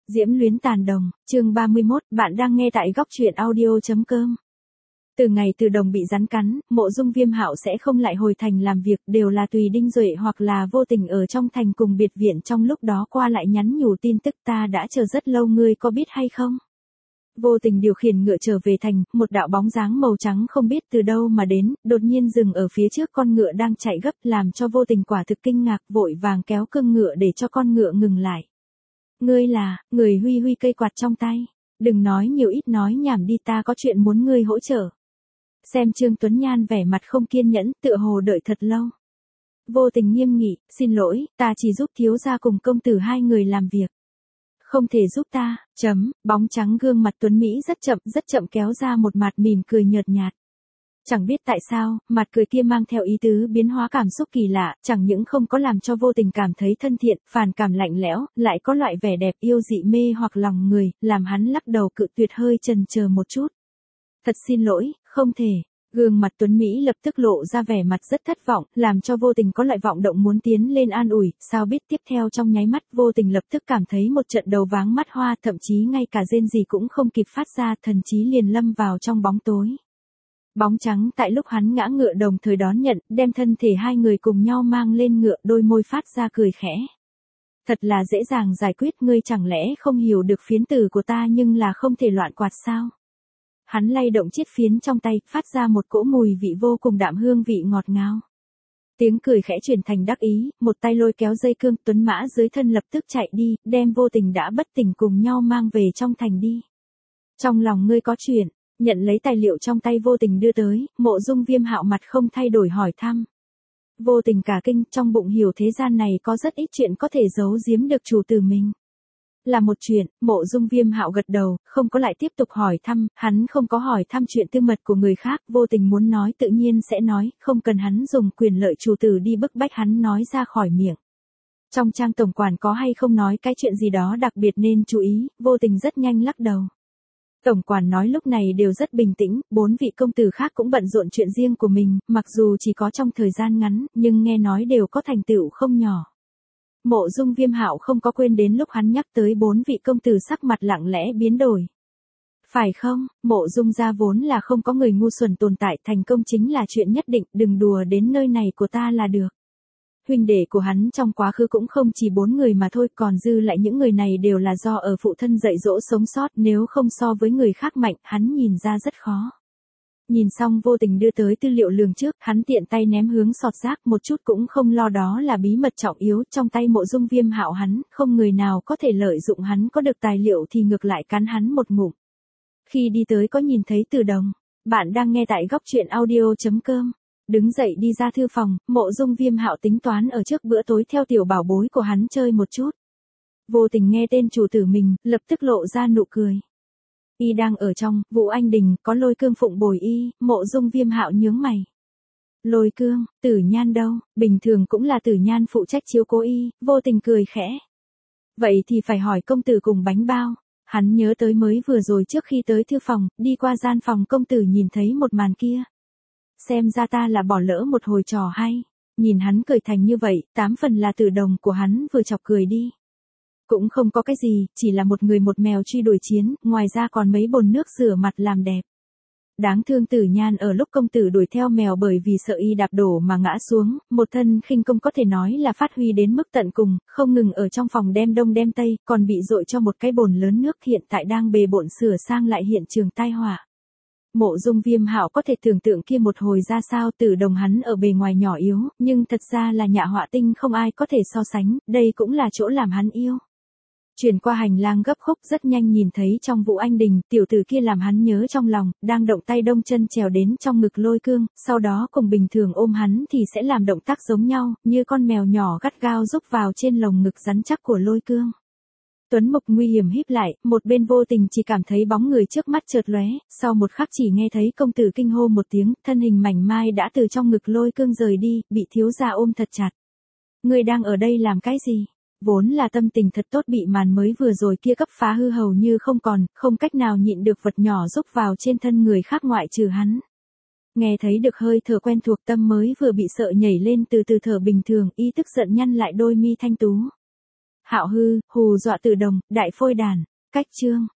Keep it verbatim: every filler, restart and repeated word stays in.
Diễm luyến tàn đồng, chương ba mươi mốt, bạn đang nghe tại góc truyện audio chấm com. Từ ngày Từ Đồng bị rắn cắn, Mộ Dung Viêm Hạo sẽ không lại hồi thành làm việc, đều là tùy Đinh Duệ hoặc là vô tình ở trong thành cùng biệt viện trong lúc đó qua lại nhắn nhủ tin tức ta đã chờ rất lâu ngươi có biết hay không? Vô tình điều khiển ngựa trở về thành, một đạo bóng dáng màu trắng không biết từ đâu mà đến, đột nhiên dừng ở phía trước con ngựa đang chạy gấp làm cho vô tình quả thực kinh ngạc vội vàng kéo cương ngựa để cho con ngựa ngừng lại. Ngươi là, người huy huy cây quạt trong tay. Đừng nói nhiều ít nói nhảm đi ta có chuyện muốn ngươi hỗ trợ. Xem Trương Tuấn Nhan vẻ mặt không kiên nhẫn, tựa hồ đợi thật lâu. Vô tình nghiêm nghị, xin lỗi, ta chỉ giúp thiếu gia cùng công tử hai người làm việc. Không thể giúp ta, chấm, bóng trắng gương mặt Tuấn Mỹ rất chậm, rất chậm kéo ra một mặt mỉm cười nhợt nhạt. Chẳng biết tại sao, mặt cười kia mang theo ý tứ biến hóa cảm xúc kỳ lạ, chẳng những không có làm cho vô tình cảm thấy thân thiện, phản cảm lạnh lẽo, lại có loại vẻ đẹp yêu dị mê hoặc lòng người, làm hắn lắc đầu cự tuyệt hơi chần chờ một chút. Thật xin lỗi, không thể. Gương mặt Tuấn Mỹ lập tức lộ ra vẻ mặt rất thất vọng, làm cho vô tình có loại vọng động muốn tiến lên an ủi, sao biết tiếp theo trong nháy mắt vô tình lập tức cảm thấy một trận đầu váng mắt hoa, thậm chí ngay cả rên gì cũng không kịp phát ra, thần chí liền lâm vào trong bóng tối. Bóng trắng tại lúc hắn ngã ngựa đồng thời đón nhận, đem thân thể hai người cùng nhau mang lên ngựa, đôi môi phát ra cười khẽ. Thật là dễ dàng giải quyết, ngươi chẳng lẽ không hiểu được phiến tử của ta nhưng là không thể loạn quạt sao? Hắn lay động chiếc phiến trong tay, phát ra một cỗ mùi vị vô cùng đạm hương vị ngọt ngào. Tiếng cười khẽ chuyển thành đắc ý, một tay lôi kéo dây cương, tuấn mã dưới thân lập tức chạy đi, đem vô tình đã bất tỉnh cùng nhau mang về trong thành đi. Trong lòng ngươi có chuyện. Nhận lấy tài liệu trong tay vô tình đưa tới, Mộ Dung Viêm Hạo mặt không thay đổi hỏi thăm. Vô tình cả kinh, trong bụng hiểu thế gian này có rất ít chuyện có thể giấu giếm được chủ tử mình. Là một chuyện, Mộ Dung Viêm Hạo gật đầu, không có lại tiếp tục hỏi thăm, hắn không có hỏi thăm chuyện tư mật của người khác, vô tình muốn nói tự nhiên sẽ nói, không cần hắn dùng quyền lợi chủ tử đi bức bách hắn nói ra khỏi miệng. Trong trang tổng quản có hay không nói cái chuyện gì đó đặc biệt nên chú ý, vô tình rất nhanh lắc đầu. Tổng quản nói lúc này đều rất bình tĩnh, bốn vị công tử khác cũng bận rộn chuyện riêng của mình, mặc dù chỉ có trong thời gian ngắn, nhưng nghe nói đều có thành tựu không nhỏ. Mộ Dung Viêm Hạo không có quên đến lúc hắn nhắc tới bốn vị công tử sắc mặt lặng lẽ biến đổi. Phải không, Mộ Dung gia vốn là không có người ngu xuẩn tồn tại, thành công chính là chuyện nhất định, đừng đùa đến nơi này của ta là được. Huynh đệ của hắn trong quá khứ cũng không chỉ bốn người mà thôi, còn dư lại những người này đều là do ở phụ thân dạy dỗ sống sót, nếu không so với người khác mạnh, hắn nhìn ra rất khó. Nhìn xong vô tình đưa tới tư liệu lường trước, hắn tiện tay ném hướng sọt rác, một chút cũng không lo đó là bí mật trọng yếu, trong tay Mộ Dung Viêm Hạo hắn, không người nào có thể lợi dụng hắn có được tài liệu thì ngược lại cắn hắn một ngụm. Khi đi tới có nhìn thấy Từ Đồng, bạn đang nghe tại góc truyện audio chấm com. Đứng dậy đi ra thư phòng, Mộ Dung Viêm Hạo tính toán ở trước bữa tối theo tiểu bảo bối của hắn chơi một chút. Vô tình nghe tên chủ tử mình, lập tức lộ ra nụ cười. Y đang ở trong, Vũ Anh Đình, có Lôi Cương phụng bồi y, Mộ Dung Viêm Hạo nhướng mày. Lôi Cương, Tử Nhan đâu, bình thường cũng là Tử Nhan phụ trách chiếu cố y, vô tình cười khẽ. Vậy thì phải hỏi công tử cùng bánh bao. Hắn nhớ tới mới vừa rồi trước khi tới thư phòng, đi qua gian phòng công tử nhìn thấy một màn kia. Xem ra ta là bỏ lỡ một hồi trò hay. Nhìn hắn cười thành như vậy, tám phần là Tử Đồng của hắn vừa chọc cười đi. Cũng không có cái gì, chỉ là một người một mèo truy đuổi chiến, ngoài ra còn mấy bồn nước rửa mặt làm đẹp. Đáng thương Tử Nhan ở lúc công tử đuổi theo mèo bởi vì sợ y đạp đổ mà ngã xuống, một thân khinh công có thể nói là phát huy đến mức tận cùng, không ngừng ở trong phòng đem đông đem tây, còn bị dội cho một cái bồn lớn nước hiện tại đang bề bộn sửa sang lại hiện trường tai họa. Mộ Dung Viêm Hạo có thể tưởng tượng kia một hồi ra sao, Tử Đồng hắn ở bề ngoài nhỏ yếu, nhưng thật ra là nhạ họa tinh không ai có thể so sánh, đây cũng là chỗ làm hắn yêu. Chuyển qua hành lang gấp khúc rất nhanh nhìn thấy trong Vũ Anh Đình, tiểu tử kia làm hắn nhớ trong lòng, đang động tay đông chân trèo đến trong ngực Lôi Cương, sau đó cùng bình thường ôm hắn thì sẽ làm động tác giống nhau, như con mèo nhỏ gắt gao rúc vào trên lồng ngực rắn chắc của Lôi Cương. Tuấn Mục nguy hiểm híp lại, một bên vô tình chỉ cảm thấy bóng người trước mắt chợt lóe, sau một khắc chỉ nghe thấy công tử kinh hô một tiếng, thân hình mảnh mai đã từ trong ngực Lôi Cương rời đi, bị thiếu gia ôm thật chặt. Ngươi đang ở đây làm cái gì? Vốn là tâm tình thật tốt bị màn mới vừa rồi kia cấp phá hư hầu như không còn, không cách nào nhịn được vật nhỏ rúc vào trên thân người khác ngoại trừ hắn. Nghe thấy được hơi thở quen thuộc tâm mới vừa bị sợ nhảy lên từ từ thở bình thường, y tức giận nhăn lại đôi mi thanh tú. Hạo hư, hù dọa Từ Đồng, đại phôi đàn. Cách chương